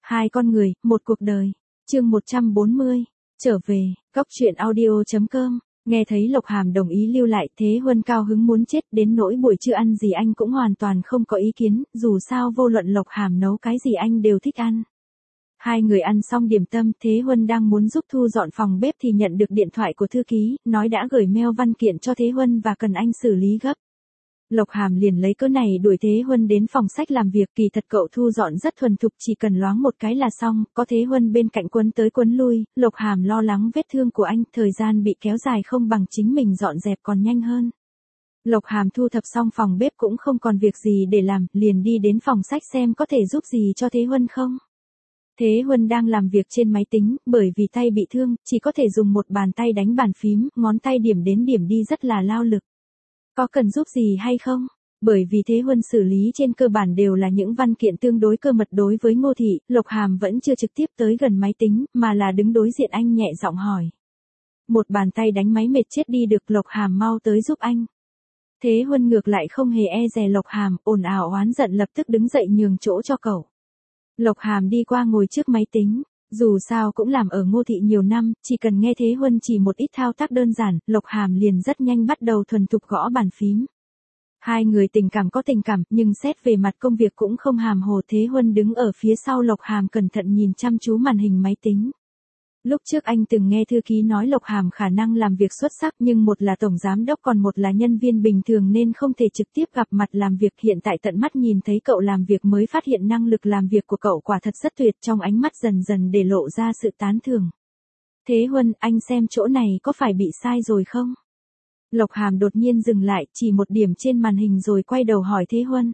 Hai con người, một cuộc đời. Chương 140. Trở về. Góc truyện audio.com. Nghe thấy Lộc Hàm đồng ý lưu lại, Thế Huân cao hứng muốn chết, đến nỗi buổi trưa ăn gì anh cũng hoàn toàn không có ý kiến, dù sao vô luận Lộc Hàm nấu cái gì anh đều thích ăn. Hai người ăn xong điểm tâm, Thế Huân đang muốn giúp thu dọn phòng bếp thì nhận được điện thoại của thư ký, nói đã gửi mail văn kiện cho Thế Huân và cần anh xử lý gấp. Lộc Hàm liền lấy cớ này đuổi Thế Huân đến phòng sách làm việc, kỳ thật cậu thu dọn rất thuần thục, chỉ cần loáng một cái là xong, có Thế Huân bên cạnh quấn tới quấn lui, Lộc Hàm lo lắng vết thương của anh, thời gian bị kéo dài không bằng chính mình dọn dẹp còn nhanh hơn. Lộc Hàm thu thập xong phòng bếp cũng không còn việc gì để làm, liền đi đến phòng sách xem có thể giúp gì cho Thế Huân không. Thế Huân đang làm việc trên máy tính, bởi vì tay bị thương, chỉ có thể dùng một bàn tay đánh bàn phím, ngón tay điểm đến điểm đi rất là lao lực. Có cần giúp gì hay không? Bởi vì Thế Huân xử lý trên cơ bản đều là những văn kiện tương đối cơ mật đối với Ngô Thị, Lộc Hàm vẫn chưa trực tiếp tới gần máy tính, mà là đứng đối diện anh nhẹ giọng hỏi. Một bàn tay đánh máy mệt chết đi được, Lộc Hàm mau tới giúp anh. Thế Huân ngược lại không hề e dè Lộc Hàm, ồn ào oán giận lập tức đứng dậy nhường chỗ cho cậu. Lộc Hàm đi qua ngồi trước máy tính. Dù sao cũng làm ở Ngô Thị nhiều năm, chỉ cần nghe Thế Huân chỉ một ít thao tác đơn giản, Lộc Hàm liền rất nhanh bắt đầu thuần thục gõ bàn phím. Hai người tình cảm có tình cảm, nhưng xét về mặt công việc cũng không hàm hồ. Thế Huân đứng ở phía sau Lộc Hàm cẩn thận nhìn chăm chú màn hình máy tính. Lúc trước anh từng nghe thư ký nói Lộc Hàm khả năng làm việc xuất sắc, nhưng một là tổng giám đốc còn một là nhân viên bình thường nên không thể trực tiếp gặp mặt làm việc. Hiện tại tận mắt nhìn thấy cậu làm việc mới phát hiện năng lực làm việc của cậu quả thật rất tuyệt, trong ánh mắt dần dần để lộ ra sự tán thưởng. Thế Huân, anh xem chỗ này có phải bị sai rồi không? Lộc Hàm đột nhiên dừng lại, chỉ một điểm trên màn hình rồi quay đầu hỏi Thế Huân.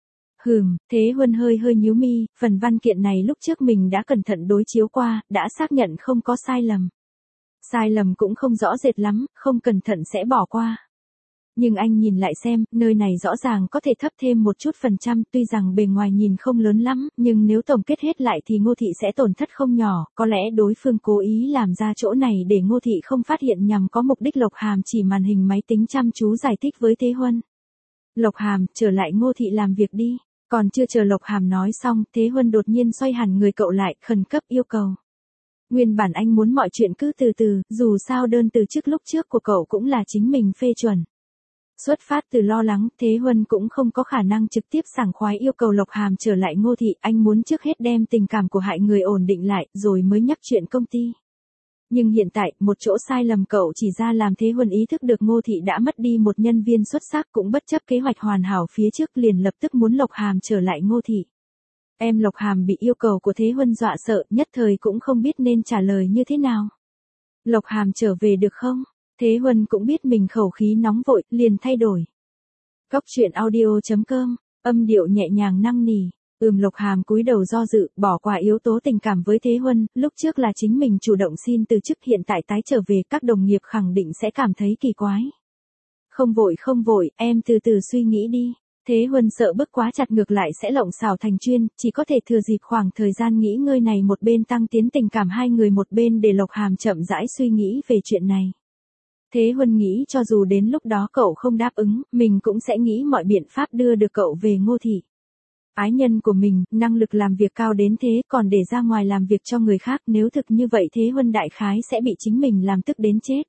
Thế Huân hơi nhíu mi, phần văn kiện này lúc trước mình đã cẩn thận đối chiếu qua, đã xác nhận không có sai lầm. Sai lầm cũng không rõ rệt lắm, không cẩn thận sẽ bỏ qua. Nhưng anh nhìn lại xem, nơi này rõ ràng có thể thấp thêm một chút phần trăm, tuy rằng bề ngoài nhìn không lớn lắm, nhưng nếu tổng kết hết lại thì Ngô Thị sẽ tổn thất không nhỏ, có lẽ đối phương cố ý làm ra chỗ này để Ngô Thị không phát hiện nhằm có mục đích. Lộc Hàm chỉ màn hình máy tính chăm chú giải thích với Thế Huân. Lộc Hàm, trở lại Ngô Thị làm việc đi. Còn chưa chờ Lộc Hàm nói xong, Thế Huân đột nhiên xoay hẳn người cậu lại, khẩn cấp yêu cầu. Nguyên bản anh muốn mọi chuyện cứ từ từ, dù sao đơn từ chức lúc trước của cậu cũng là chính mình phê chuẩn. Xuất phát từ lo lắng, Thế Huân cũng không có khả năng trực tiếp sảng khoái yêu cầu Lộc Hàm trở lại Ngô Thị, anh muốn trước hết đem tình cảm của hai người ổn định lại, rồi mới nhắc chuyện công ty. Nhưng hiện tại, một chỗ sai lầm cậu chỉ ra làm Thế Huân ý thức được Ngô Thị đã mất đi một nhân viên xuất sắc, cũng bất chấp kế hoạch hoàn hảo phía trước liền lập tức muốn Lộc Hàm trở lại Ngô Thị. Em Lộc Hàm bị yêu cầu của Thế Huân dọa sợ, nhất thời cũng không biết nên trả lời như thế nào. Lộc Hàm trở về được không? Thế Huân cũng biết mình khẩu khí nóng vội, liền thay đổi. Góc truyện audio.com, âm điệu nhẹ nhàng năn nỉ. Lộc Hàm cúi đầu do dự, bỏ qua yếu tố tình cảm với Thế Huân, lúc trước là chính mình chủ động xin từ chức, hiện tại tái trở về các đồng nghiệp khẳng định sẽ cảm thấy kỳ quái. Không vội, em từ từ suy nghĩ đi. Thế Huân sợ bức quá chặt ngược lại sẽ lộng xào thành chuyên, chỉ có thể thừa dịp khoảng thời gian nghỉ ngơi này một bên tăng tiến tình cảm hai người, một bên để Lộc Hàm chậm rãi suy nghĩ về chuyện này. Thế Huân nghĩ cho dù đến lúc đó cậu không đáp ứng, mình cũng sẽ nghĩ mọi biện pháp đưa được cậu về Ngô Thị. Ái nhân của mình, năng lực làm việc cao đến thế, còn để ra ngoài làm việc cho người khác, nếu thực như vậy Thế Huân đại khái sẽ bị chính mình làm tức đến chết.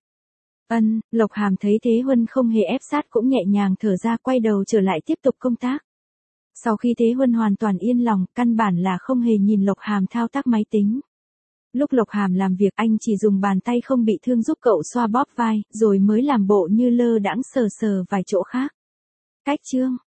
Lộc Hàm thấy Thế Huân không hề ép sát cũng nhẹ nhàng thở ra, quay đầu trở lại tiếp tục công tác. Sau khi Thế Huân hoàn toàn yên lòng, căn bản là không hề nhìn Lộc Hàm thao tác máy tính. Lúc Lộc Hàm làm việc anh chỉ dùng bàn tay không bị thương giúp cậu xoa bóp vai, rồi mới làm bộ như lơ đãng sờ vài chỗ khác. Cách chương